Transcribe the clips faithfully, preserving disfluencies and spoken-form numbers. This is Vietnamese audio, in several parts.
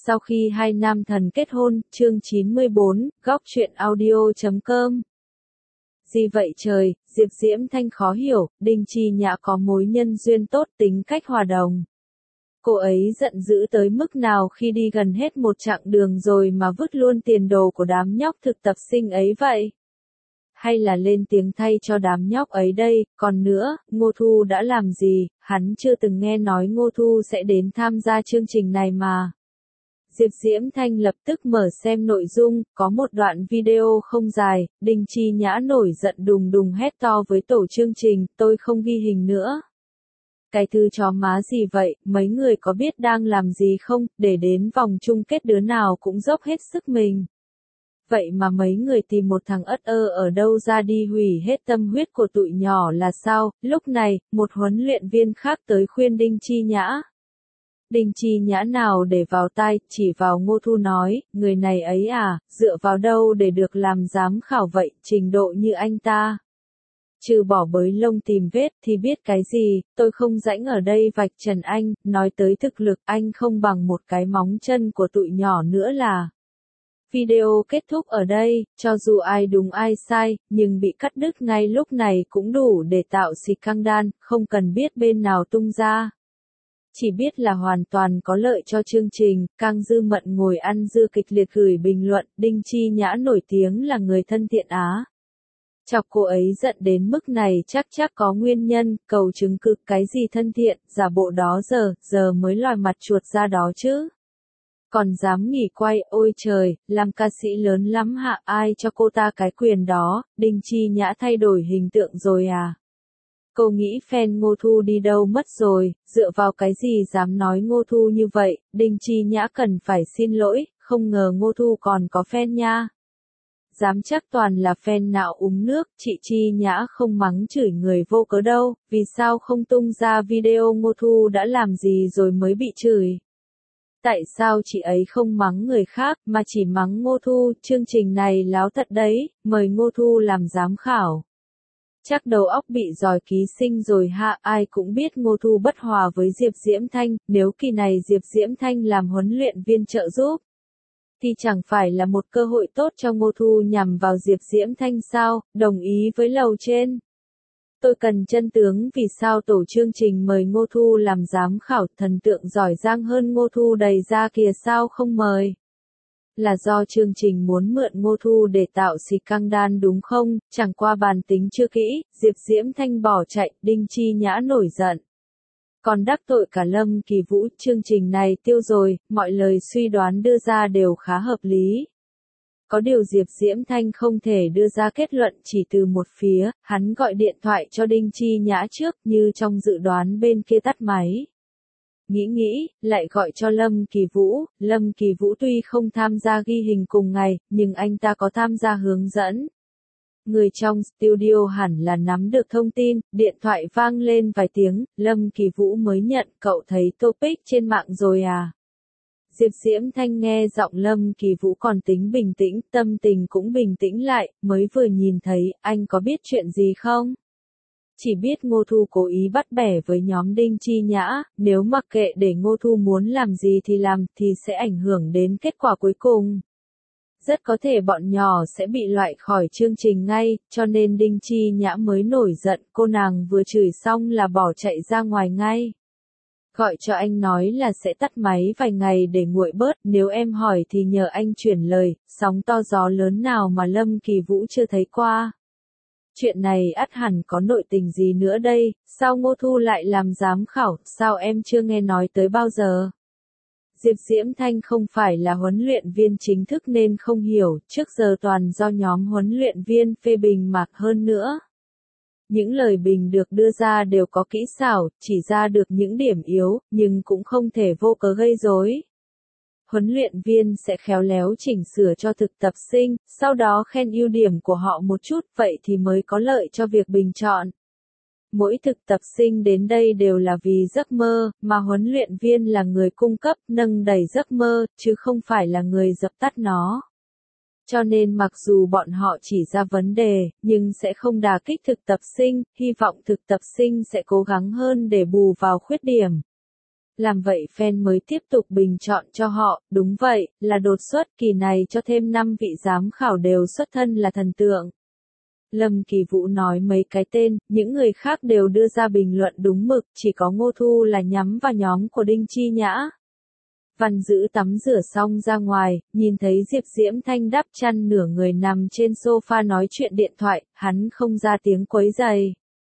Sau khi hai nam thần kết hôn, chương chín mươi bốn, góc truyện audio chấm com. Gì vậy trời, Diệp Diễm Thanh khó hiểu, Đinh Chi Nhã có mối nhân duyên tốt, tính cách hòa đồng. Cô ấy giận dữ tới mức nào khi đi gần hết một chặng đường rồi mà vứt luôn tiền đồ của đám nhóc thực tập sinh ấy vậy? Hay là lên tiếng thay cho đám nhóc ấy đây? Còn nữa, Ngô Thu đã làm gì? Hắn chưa từng nghe nói Ngô Thu sẽ đến tham gia chương trình này mà. Diệp Diễm Thanh lập tức mở xem nội dung, có một đoạn video không dài, Đinh Chi Nhã nổi giận đùng đùng hét to với tổ chương trình, tôi không ghi hình nữa. Cái thứ chó má gì vậy, mấy người có biết đang làm gì không, để đến vòng chung kết đứa nào cũng dốc hết sức mình. Vậy mà mấy người tìm một thằng ất ơ ở đâu ra đi hủy hết tâm huyết của tụi nhỏ là sao? Lúc này, một huấn luyện viên khác tới khuyên Đinh Chi Nhã. Đinh Chi Nhã nào để vào tai, chỉ vào Ngô Thu nói, người này ấy à, dựa vào đâu để được làm giám khảo vậy, trình độ như anh ta. Trừ bỏ bới lông tìm vết thì biết cái gì, tôi không rãnh ở đây vạch trần anh, nói tới thực lực anh không bằng một cái móng chân của tụi nhỏ nữa là. Video kết thúc ở đây, cho dù ai đúng ai sai, nhưng bị cắt đứt ngay lúc này cũng đủ để tạo scandal, không cần biết bên nào tung ra. Chỉ biết là hoàn toàn có lợi cho chương trình, Cang Dư Mận ngồi ăn dưa kịch liệt gửi bình luận, Đinh Chi Nhã nổi tiếng là người thân thiện Á. Chọc cô ấy giận đến mức này chắc chắc có nguyên nhân, cầu chứng cực cái gì thân thiện, giả bộ đó giờ, giờ mới lòi mặt chuột ra đó chứ. Còn dám nghỉ quay, ôi trời, làm ca sĩ lớn lắm hạ, ai cho cô ta cái quyền đó, Đinh Chi Nhã thay đổi hình tượng rồi à? Cô nghĩ fan Ngô Thu đi đâu mất rồi, dựa vào cái gì dám nói Ngô Thu như vậy, Đinh Chi Nhã cần phải xin lỗi, không ngờ Ngô Thu còn có fan nha. Dám chắc toàn là fan nạo uống nước, chị Chi Nhã không mắng chửi người vô cớ đâu, vì sao không tung ra video Ngô Thu đã làm gì rồi mới bị chửi. Tại sao chị ấy không mắng người khác mà chỉ mắng Ngô Thu, chương trình này láo thật đấy, mời Ngô Thu làm giám khảo. Chắc đầu óc bị giỏi ký sinh rồi ha, ai cũng biết Ngô Thu bất hòa với Diệp Diễm Thanh, nếu kỳ này Diệp Diễm Thanh làm huấn luyện viên trợ giúp, thì chẳng phải là một cơ hội tốt cho Ngô Thu nhằm vào Diệp Diễm Thanh sao, đồng ý với lầu trên. Tôi cần chân tướng vì sao tổ chương trình mời Ngô Thu làm giám khảo, thần tượng giỏi giang hơn Ngô Thu đầy ra kìa sao không mời. Là do chương trình muốn mượn Ngô Thu để tạo scandal đúng không, chẳng qua bàn tính chưa kỹ, Diệp Diễm Thanh bỏ chạy, Đinh Chi Nhã nổi giận. Còn đắc tội cả Lâm Kỳ Vũ, chương trình này tiêu rồi, mọi lời suy đoán đưa ra đều khá hợp lý. Có điều Diệp Diễm Thanh không thể đưa ra kết luận chỉ từ một phía, hắn gọi điện thoại cho Đinh Chi Nhã trước như trong dự đoán bên kia tắt máy. Nghĩ nghĩ, lại gọi cho Lâm Kỳ Vũ, Lâm Kỳ Vũ tuy không tham gia ghi hình cùng ngày, nhưng anh ta có tham gia hướng dẫn. Người trong studio hẳn là nắm được thông tin, điện thoại vang lên vài tiếng, Lâm Kỳ Vũ mới nhận, cậu thấy topic trên mạng rồi à? Diệp Diễm Thanh nghe giọng Lâm Kỳ Vũ còn tính bình tĩnh, tâm tình cũng bình tĩnh lại, mới vừa nhìn thấy, anh có biết chuyện gì không? Chỉ biết Ngô Thu cố ý bắt bẻ với nhóm Đinh Chi Nhã, nếu mặc kệ để Ngô Thu muốn làm gì thì làm, thì sẽ ảnh hưởng đến kết quả cuối cùng. Rất có thể bọn nhỏ sẽ bị loại khỏi chương trình ngay, cho nên Đinh Chi Nhã mới nổi giận, cô nàng vừa chửi xong là bỏ chạy ra ngoài ngay. Gọi cho anh nói là sẽ tắt máy vài ngày để nguội bớt, nếu em hỏi thì nhờ anh chuyển lời, sóng to gió lớn nào mà Lâm Kỳ Vũ chưa thấy qua. Chuyện này ắt hẳn có nội tình gì nữa đây, sao Ngô Thu lại làm giám khảo, sao em chưa nghe nói tới bao giờ? Diệp Diễm Thanh không phải là huấn luyện viên chính thức nên không hiểu, trước giờ toàn do nhóm huấn luyện viên phê bình mặc hơn nữa. Những lời bình được đưa ra đều có kỹ xảo, chỉ ra được những điểm yếu, nhưng cũng không thể vô cớ gây rối. Huấn luyện viên sẽ khéo léo chỉnh sửa cho thực tập sinh, sau đó khen ưu điểm của họ một chút, vậy thì mới có lợi cho việc bình chọn. Mỗi thực tập sinh đến đây đều là vì giấc mơ, mà huấn luyện viên là người cung cấp, nâng đẩy giấc mơ, chứ không phải là người dập tắt nó. Cho nên mặc dù bọn họ chỉ ra vấn đề, nhưng sẽ không đả kích thực tập sinh, hy vọng thực tập sinh sẽ cố gắng hơn để bù vào khuyết điểm. Làm vậy fan mới tiếp tục bình chọn cho họ, đúng vậy, là đột xuất, kỳ này cho thêm năm vị giám khảo đều xuất thân là thần tượng. Lâm Kỳ Vũ nói mấy cái tên, những người khác đều đưa ra bình luận đúng mực, chỉ có Ngô Thu là nhắm vào nhóm của Đinh Chi Nhã. Văn Dữ tắm rửa xong ra ngoài, nhìn thấy Diệp Diễm Thanh đắp chăn nửa người nằm trên sofa nói chuyện điện thoại, hắn không ra tiếng quấy rầy.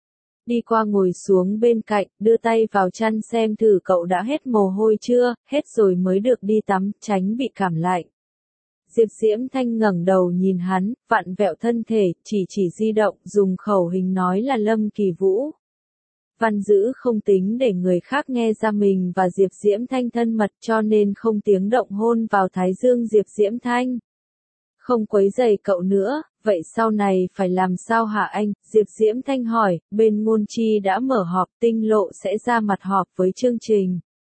Đi qua ngồi xuống bên cạnh, đưa tay vào chăn xem thử cậu đã hết mồ hôi chưa, hết rồi mới được đi tắm, tránh bị cảm lạnh. Diệp Diễm Thanh ngẩng đầu nhìn hắn, vặn vẹo thân thể, chỉ chỉ di động, dùng khẩu hình nói là Lâm Kỳ Vũ. Văn Dữ không tính để người khác nghe ra mình và Diệp Diễm Thanh thân mật cho nên không tiếng động hôn vào thái dương Diệp Diễm Thanh. Không quấy rầy cậu nữa, vậy sau này phải làm sao hả anh? Diệp Diễm Thanh hỏi, bên Ngôn Chi đã mở họp, Tinh Lộ sẽ ra mặt họp với chương trình.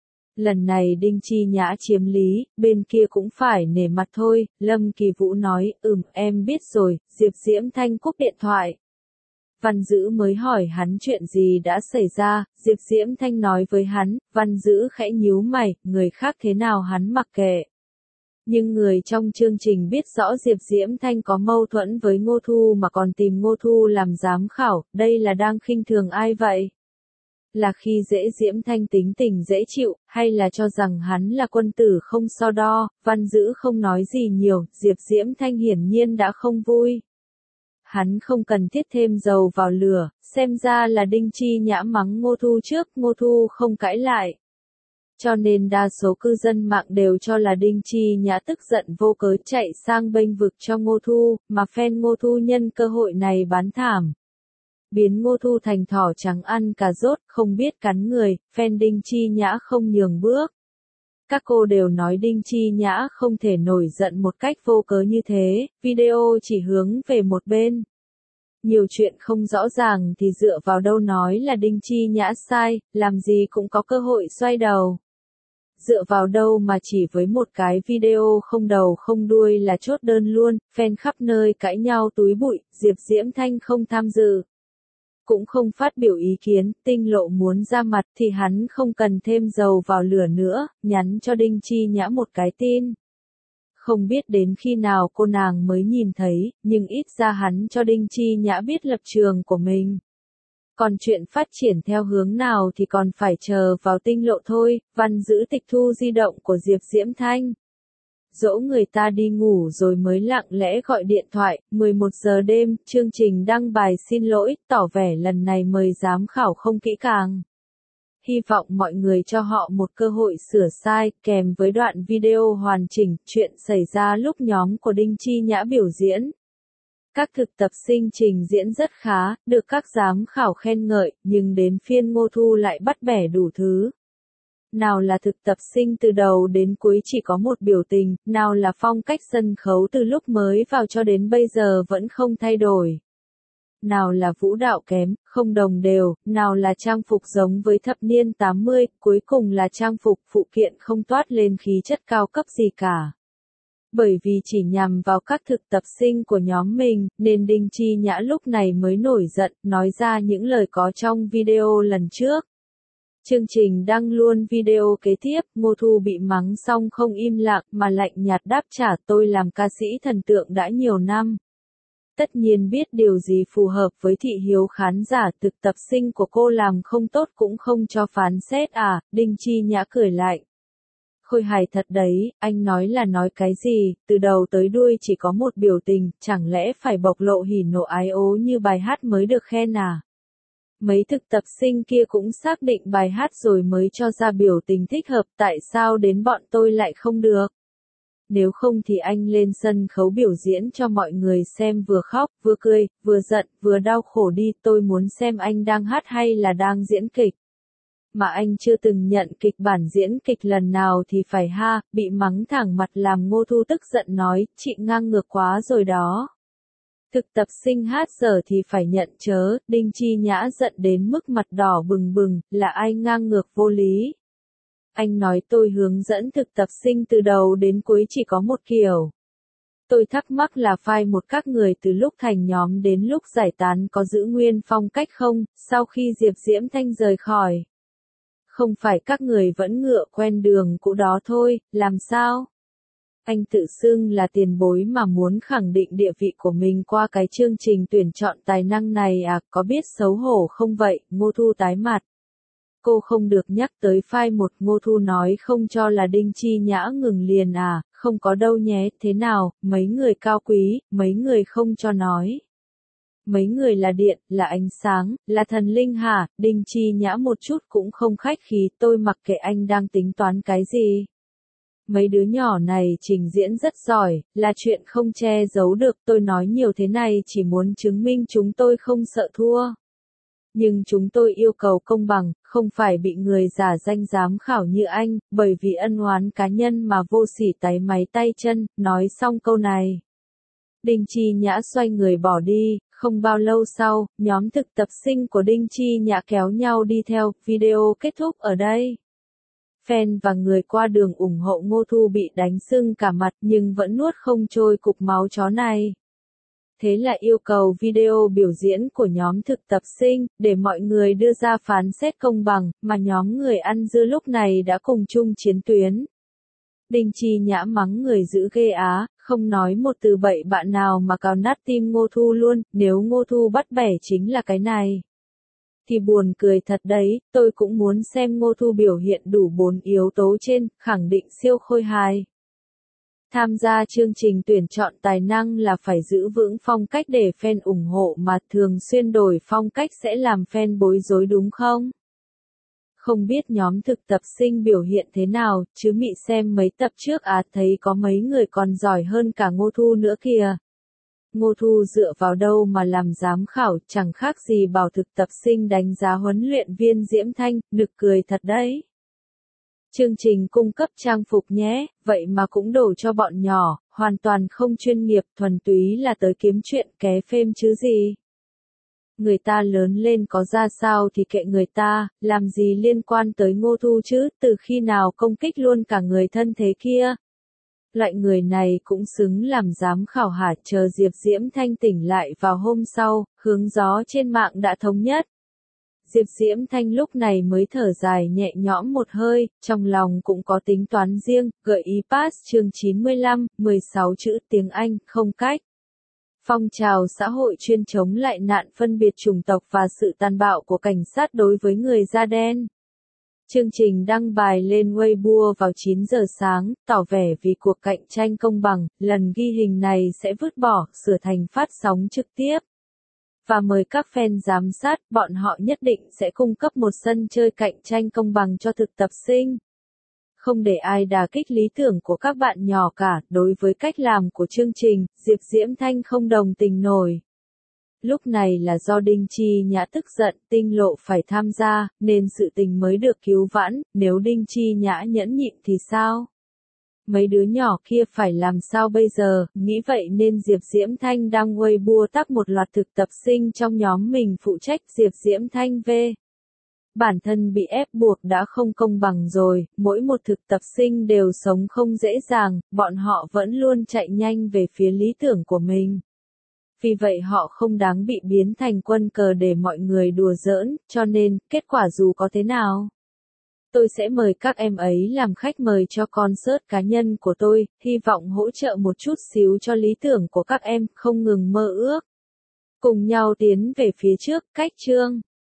Lần này Đinh Chi Nhã chiếm lý, bên kia cũng phải nể mặt thôi, Lâm Kỳ Vũ nói, ừm, em biết rồi, Diệp Diễm Thanh cúp điện thoại. Văn Dữ mới hỏi hắn chuyện gì đã xảy ra, Diệp Diễm Thanh nói với hắn, Văn Dữ khẽ nhíu mày, người khác thế nào hắn mặc kệ. Nhưng người trong chương trình biết rõ Diệp Diễm Thanh có mâu thuẫn với Ngô Thu mà còn tìm Ngô Thu làm giám khảo, đây là đang khinh thường ai vậy? Là khi dễ Diễm Thanh tính tình dễ chịu, hay là cho rằng hắn là quân tử không so đo, Văn Dữ không nói gì nhiều, Diệp Diễm Thanh hiển nhiên đã không vui. Hắn không cần thiết thêm dầu vào lửa, xem ra là Đinh Chi Nhã mắng Ngô Thu trước, Ngô Thu không cãi lại. Cho nên đa số cư dân mạng đều cho là Đinh Chi Nhã tức giận vô cớ chạy sang bênh vực cho Ngô Thu, mà fan Ngô Thu nhân cơ hội này bán thảm. Biến Ngô Thu thành thỏ trắng ăn cà rốt, không biết cắn người, fan Đinh Chi Nhã không nhường bước. Các cô đều nói Đinh Chi Nhã không thể nổi giận một cách vô cớ như thế, video chỉ hướng về một bên. Nhiều chuyện không rõ ràng thì dựa vào đâu nói là Đinh Chi Nhã sai, làm gì cũng có cơ hội xoay đầu. Dựa vào đâu mà chỉ với một cái video không đầu không đuôi là chốt đơn luôn, fan khắp nơi cãi nhau túi bụi, Diệp Diễm Thanh không tham dự. Cũng không phát biểu ý kiến, Tinh Lộ muốn ra mặt thì hắn không cần thêm dầu vào lửa nữa, nhắn cho Đinh Chi Nhã một cái tin. Không biết đến khi nào cô nàng mới nhìn thấy, nhưng ít ra hắn cho Đinh Chi Nhã biết lập trường của mình. Còn chuyện phát triển theo hướng nào thì còn phải chờ vào Tinh Lộ thôi, Văn Dữ tịch thu di động của Diệp Diễm Thanh. Dỗ người ta đi ngủ rồi mới lặng lẽ gọi điện thoại, mười một giờ đêm, chương trình đăng bài xin lỗi, tỏ vẻ lần này mời giám khảo không kỹ càng. Hy vọng mọi người cho họ một cơ hội sửa sai, kèm với đoạn video hoàn chỉnh, chuyện xảy ra lúc nhóm của Đinh Chi Nhã biểu diễn. Các thực tập sinh trình diễn rất khá, được các giám khảo khen ngợi, nhưng đến phiên Ngô Thu lại bắt bẻ đủ thứ. Nào là thực tập sinh từ đầu đến cuối chỉ có một biểu tình, nào là phong cách sân khấu từ lúc mới vào cho đến bây giờ vẫn không thay đổi. Nào là vũ đạo kém, không đồng đều, nào là trang phục giống với thập niên tám mươi, cuối cùng là trang phục phụ kiện không toát lên khí chất cao cấp gì cả. Bởi vì chỉ nhằm vào các thực tập sinh của nhóm mình, nên Đinh Chi Nhã lúc này mới nổi giận, nói ra những lời có trong video lần trước. Chương trình đăng luôn video kế tiếp, Ngô Thu bị mắng xong không im lặng mà lạnh nhạt đáp trả, tôi làm ca sĩ thần tượng đã nhiều năm. Tất nhiên biết điều gì phù hợp với thị hiếu khán giả, thực tập sinh của cô làm không tốt cũng không cho phán xét à, Đinh Chi Nhã cười lạnh. Khôi hài thật đấy, anh nói là nói cái gì, từ đầu tới đuôi chỉ có một biểu tình, chẳng lẽ phải bộc lộ hỉ nộ ái ố như bài hát mới được khen à? Mấy thực tập sinh kia cũng xác định bài hát rồi mới cho ra biểu tình thích hợp, tại sao đến bọn tôi lại không được? Nếu không thì anh lên sân khấu biểu diễn cho mọi người xem, vừa khóc, vừa cười, vừa giận, vừa đau khổ đi, tôi muốn xem anh đang hát hay là đang diễn kịch. Mà anh chưa từng nhận kịch bản diễn kịch lần nào thì phải ha, bị mắng thẳng mặt làm Ngô Thu tức giận nói, chị ngang ngược quá rồi đó. Thực tập sinh hát giờ thì phải nhận chớ, Đinh Chi Nhã giận đến mức mặt đỏ bừng bừng, là ai ngang ngược vô lý. Anh nói tôi hướng dẫn thực tập sinh từ đầu đến cuối chỉ có một kiểu. Tôi thắc mắc là file một các người từ lúc thành nhóm đến lúc giải tán có giữ nguyên phong cách không, sau khi Diệp Diễm Thanh rời khỏi. Không phải các người vẫn ngựa quen đường cũ đó thôi, làm sao? Anh tự xưng là tiền bối mà muốn khẳng định địa vị của mình qua cái chương trình tuyển chọn tài năng này à, có biết xấu hổ không vậy? Ngô Thu tái mặt. Cô không được nhắc tới file một, Ngô Thu nói không cho là Đinh Chi Nhã ngừng liền à, không có đâu nhé, thế nào, mấy người cao quý, mấy người không cho nói. Mấy người là điện, là ánh sáng, là thần linh hả? Đinh Chi Nhã một chút cũng không khách khí, tôi mặc kệ anh đang tính toán cái gì. Mấy đứa nhỏ này trình diễn rất giỏi, là chuyện không che giấu được, tôi nói nhiều thế này chỉ muốn chứng minh chúng tôi không sợ thua. Nhưng chúng tôi yêu cầu công bằng, không phải bị người giả danh giám khảo như anh, bởi vì ân oán cá nhân mà vô sỉ táy máy tay chân, nói xong câu này. Đinh Chi Nhã xoay người bỏ đi, không bao lâu sau, nhóm thực tập sinh của Đinh Chi Nhã kéo nhau đi theo, video kết thúc ở đây. Fan và người qua đường ủng hộ Ngô Thu bị đánh sưng cả mặt nhưng vẫn nuốt không trôi cục máu chó này. Thế là yêu cầu video biểu diễn của nhóm thực tập sinh, để mọi người đưa ra phán xét công bằng, mà nhóm người ăn dưa lúc này đã cùng chung chiến tuyến. Đinh Chi Nhã mắng người giữ ghê á, không nói một từ bậy bạ nào mà cào nát tim Ngô Thu luôn, nếu Ngô Thu bắt bẻ chính là cái này. Thì buồn cười thật đấy, tôi cũng muốn xem Ngô Thu biểu hiện đủ bốn yếu tố trên, khẳng định siêu khôi hài. Tham gia chương trình tuyển chọn tài năng là phải giữ vững phong cách để fan ủng hộ mà thường xuyên đổi phong cách sẽ làm fan bối rối đúng không? Không biết nhóm thực tập sinh biểu hiện thế nào, chứ mị xem mấy tập trước à thấy có mấy người còn giỏi hơn cả Ngô Thu nữa kìa. Ngô Thu dựa vào đâu mà làm giám khảo, chẳng khác gì bảo thực tập sinh đánh giá huấn luyện viên Diễm Thanh, nực cười thật đấy. Chương trình cung cấp trang phục nhé, vậy mà cũng đổ cho bọn nhỏ, hoàn toàn không chuyên nghiệp, thuần túy là tới kiếm chuyện ké phêm chứ gì. Người ta lớn lên có ra sao thì kệ người ta, làm gì liên quan tới Ngô Thu chứ, từ khi nào công kích luôn cả người thân thế kia. Loại người này cũng xứng làm giám khảo hả, chờ Diệp Diễm Thanh tỉnh lại vào hôm sau, hướng gió trên mạng đã thống nhất. Diệp Diễm Thanh lúc này mới thở dài nhẹ nhõm một hơi, trong lòng cũng có tính toán riêng, gợi ý pass chương chín mươi lăm, mười sáu chữ tiếng Anh, không cách. Phong trào xã hội chuyên chống lại nạn phân biệt chủng tộc và sự tàn bạo của cảnh sát đối với người da đen. Chương trình đăng bài lên Weibo vào chín giờ sáng, tỏ vẻ vì cuộc cạnh tranh công bằng, lần ghi hình này sẽ vứt bỏ, sửa thành phát sóng trực tiếp. Và mời các fan giám sát, bọn họ nhất định sẽ cung cấp một sân chơi cạnh tranh công bằng cho thực tập sinh. Không để ai đả kích lý tưởng của các bạn nhỏ cả, đối với cách làm của chương trình, Diệp Diễm Thanh không đồng tình nổi. Lúc này là do Đinh Chi Nhã tức giận, Tinh Lộ phải tham gia, nên sự tình mới được cứu vãn, nếu Đinh Chi Nhã nhẫn nhịn thì sao? Mấy đứa nhỏ kia phải làm sao bây giờ, nghĩ vậy nên Diệp Diễm Thanh đang Weibo tag một loạt thực tập sinh trong nhóm mình phụ trách Diệp Diễm Thanh về. Bản thân bị ép buộc đã không công bằng rồi, mỗi một thực tập sinh đều sống không dễ dàng, bọn họ vẫn luôn chạy nhanh về phía lý tưởng của mình. Vì vậy họ không đáng bị biến thành quân cờ để mọi người đùa giỡn, cho nên, kết quả dù có thế nào, tôi sẽ mời các em ấy làm khách mời cho concert cá nhân của tôi, hy vọng hỗ trợ một chút xíu cho lý tưởng của các em, không ngừng mơ ước. Cùng nhau tiến về phía trước, cách chương.